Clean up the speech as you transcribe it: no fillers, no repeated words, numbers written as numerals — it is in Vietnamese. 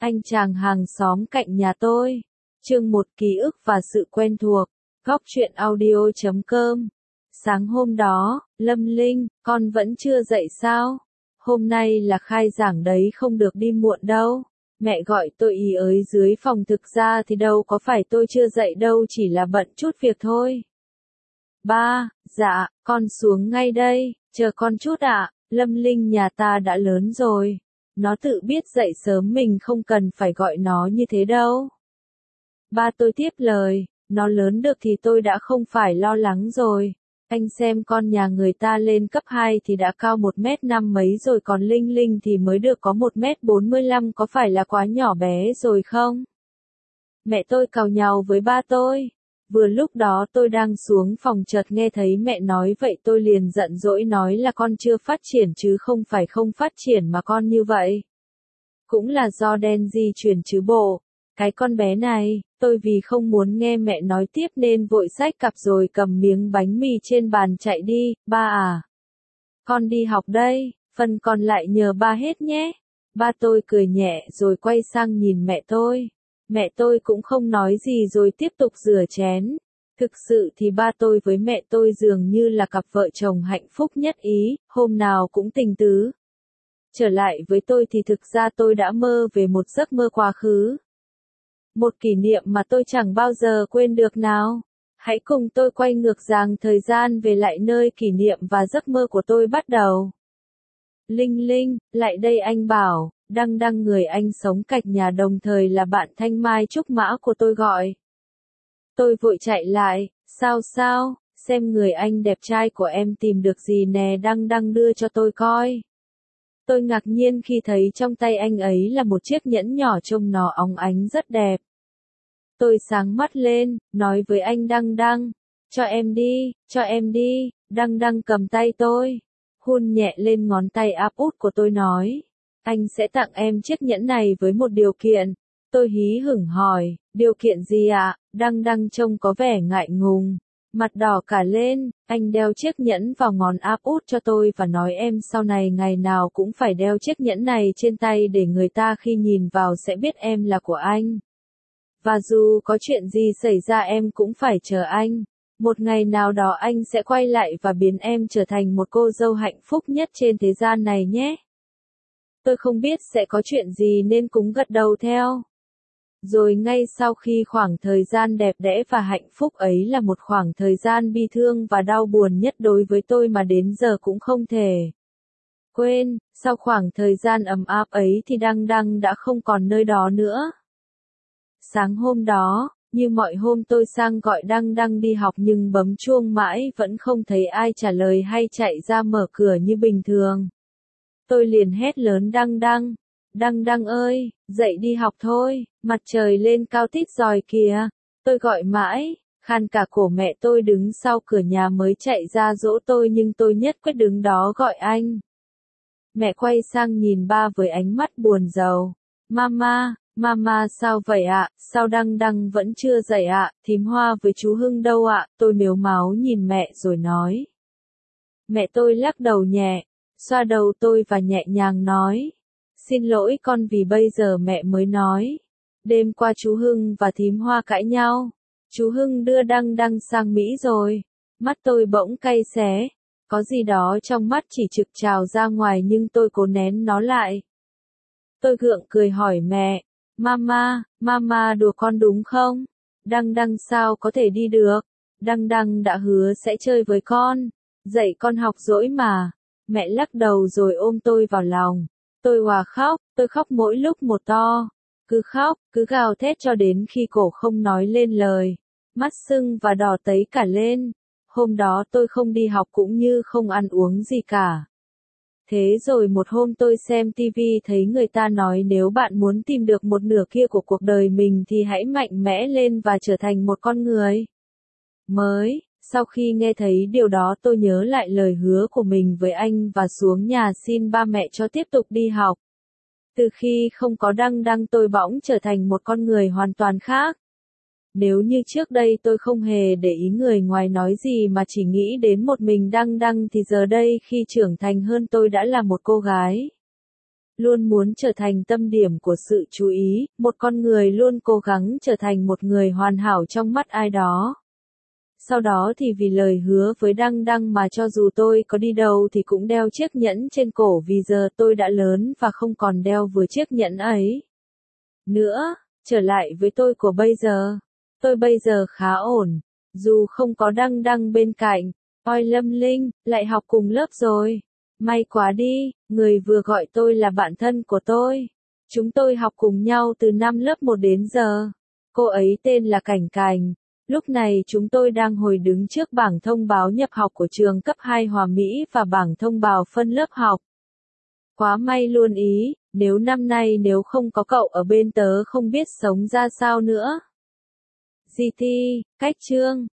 Anh chàng hàng xóm cạnh nhà tôi. Chương 1 ký ức và sự quen thuộc. Góc truyện audio.com. Sáng hôm đó, Lâm Linh, con vẫn chưa dậy sao? Hôm nay là khai giảng đấy, không được đi muộn đâu. Mẹ gọi tôi ý ới dưới phòng, thực ra thì đâu có phải tôi chưa dậy đâu, chỉ là bận chút việc thôi. Ba, dạ, con xuống ngay đây, chờ con chút ạ. Lâm Linh nhà ta đã lớn rồi. Nó tự biết dậy sớm, mình không cần phải gọi nó như thế đâu. Ba tôi tiếp lời, nó lớn được thì tôi đã không phải lo lắng rồi. Anh xem con nhà người ta lên cấp 2 thì đã cao 1m5 mấy rồi, còn Linh Linh thì mới được có 1m45, có phải là quá nhỏ bé rồi không? Mẹ tôi càu nhàu với ba tôi. Vừa lúc đó tôi đang xuống phòng chợt nghe thấy mẹ nói vậy, tôi liền giận dỗi nói là con chưa phát triển chứ không phải không phát triển mà con như vậy. Cũng là do đen di truyền chứ bộ. Cái con bé này, tôi vì không muốn nghe mẹ nói tiếp nên vội xách cặp rồi cầm miếng bánh mì trên bàn chạy đi. Ba à, con đi học đây, phần còn lại nhờ ba hết nhé. Ba tôi cười nhẹ rồi quay sang nhìn mẹ tôi. Mẹ tôi cũng không nói gì rồi tiếp tục rửa chén. Thực sự thì ba tôi với mẹ tôi dường như là cặp vợ chồng hạnh phúc nhất ý, hôm nào cũng tình tứ. Trở lại với tôi thì thực ra tôi đã mơ về một giấc mơ quá khứ. Một kỷ niệm mà tôi chẳng bao giờ quên được nào. Hãy cùng tôi quay ngược dòng thời gian về lại nơi kỷ niệm và giấc mơ của tôi bắt đầu. Linh Linh, lại đây, anh bảo. Đăng Đăng, người anh sống cạnh nhà đồng thời là bạn Thanh Mai Trúc Mã của tôi gọi. Tôi vội chạy lại, sao, xem người anh đẹp trai của em tìm được gì nè. Đăng Đăng đưa cho tôi coi. Tôi ngạc nhiên khi thấy trong tay anh ấy là một chiếc nhẫn nhỏ, trông nó óng ánh rất đẹp. Tôi sáng mắt lên, nói với anh Đăng Đăng, cho em đi. Đăng Đăng cầm tay tôi, hôn nhẹ lên ngón tay áp út của tôi nói, anh sẽ tặng em chiếc nhẫn này với một điều kiện. Tôi hí hửng hỏi, điều kiện gì ạ? Đăng Đăng trông có vẻ ngại ngùng, mặt đỏ cả lên. Anh đeo chiếc nhẫn vào ngón áp út cho tôi và nói em sau này ngày nào cũng phải đeo chiếc nhẫn này trên tay để người ta khi nhìn vào sẽ biết em là của anh. Và dù có chuyện gì xảy ra em cũng phải chờ anh. Một ngày nào đó anh sẽ quay lại và biến em trở thành một cô dâu hạnh phúc nhất trên thế gian này nhé. Tôi không biết sẽ có chuyện gì nên cũng gật đầu theo. Rồi ngay sau khi khoảng thời gian đẹp đẽ và hạnh phúc ấy là một khoảng thời gian bi thương và đau buồn nhất đối với tôi mà đến giờ cũng không thể quên. Sau khoảng thời gian ấm áp ấy thì Đăng Đăng đã không còn nơi đó nữa. Sáng hôm đó, như mọi hôm tôi sang gọi Đăng Đăng đi học nhưng bấm chuông mãi vẫn không thấy ai trả lời hay chạy ra mở cửa như bình thường. Tôi liền hét lớn Đăng Đăng, Đăng Đăng ơi, dậy đi học thôi, mặt trời lên cao tít rồi kìa. Tôi gọi mãi, khàn cả cổ. Mẹ tôi đứng sau cửa nhà mới chạy ra dỗ tôi nhưng tôi nhất quyết đứng đó gọi anh. Mẹ quay sang nhìn ba với ánh mắt buồn rầu. Mama, sao vậy ạ? Sao Đăng Đăng vẫn chưa dậy ạ? Thím Hoa với chú Hưng đâu ạ? Tôi mếu máo nhìn mẹ rồi nói. Mẹ tôi lắc đầu nhẹ, xoa đầu tôi và nhẹ nhàng nói. Xin lỗi con, vì bây giờ mẹ mới nói. Đêm qua chú Hưng và thím Hoa cãi nhau. Chú Hưng đưa Đăng Đăng sang Mỹ rồi. Mắt tôi bỗng cay xé. Có gì đó trong mắt chỉ trực trào ra ngoài nhưng tôi cố nén nó lại. Tôi gượng cười hỏi mẹ. Mama đùa con đúng không? Đăng Đăng sao có thể đi được? Đăng Đăng đã hứa sẽ chơi với con. Dạy con học dỗi mà. Mẹ lắc đầu rồi ôm tôi vào lòng. Tôi òa khóc, tôi khóc mỗi lúc một to. Cứ khóc, cứ gào thét cho đến khi cổ không nói lên lời. Mắt sưng và đỏ tấy cả lên. Hôm đó tôi không đi học cũng như không ăn uống gì cả. Thế rồi một hôm tôi xem TV thấy người ta nói nếu bạn muốn tìm được một nửa kia của cuộc đời mình thì hãy mạnh mẽ lên và trở thành một con người mới. Sau khi nghe thấy điều đó tôi nhớ lại lời hứa của mình với anh và xuống nhà xin ba mẹ cho tiếp tục đi học. Từ khi không có Đăng Đăng tôi bỗng trở thành một con người hoàn toàn khác. Nếu như trước đây tôi không hề để ý người ngoài nói gì mà chỉ nghĩ đến một mình Đăng Đăng thì giờ đây khi trưởng thành hơn tôi đã là một cô gái luôn muốn trở thành tâm điểm của sự chú ý, một con người luôn cố gắng trở thành một người hoàn hảo trong mắt ai đó. Sau đó thì vì lời hứa với Đăng Đăng mà cho dù tôi có đi đâu thì cũng đeo chiếc nhẫn trên cổ vì giờ tôi đã lớn và không còn đeo vừa chiếc nhẫn ấy nữa. Trở lại với tôi của bây giờ. Tôi bây giờ khá ổn, dù không có Đăng Đăng bên cạnh. Ôi Lâm Linh, lại học cùng lớp rồi. May quá đi, người vừa gọi tôi là bạn thân của tôi. Chúng tôi học cùng nhau từ năm lớp 1 đến giờ. Cô ấy tên là Cảnh Cảnh. Lúc này chúng tôi đang hồi đứng trước bảng thông báo nhập học của trường cấp 2 Hòa Mỹ và bảng thông báo phân lớp học. Quá may luôn ý, nếu năm nay nếu không có cậu ở bên tớ không biết sống ra sao nữa. GT, cách chương.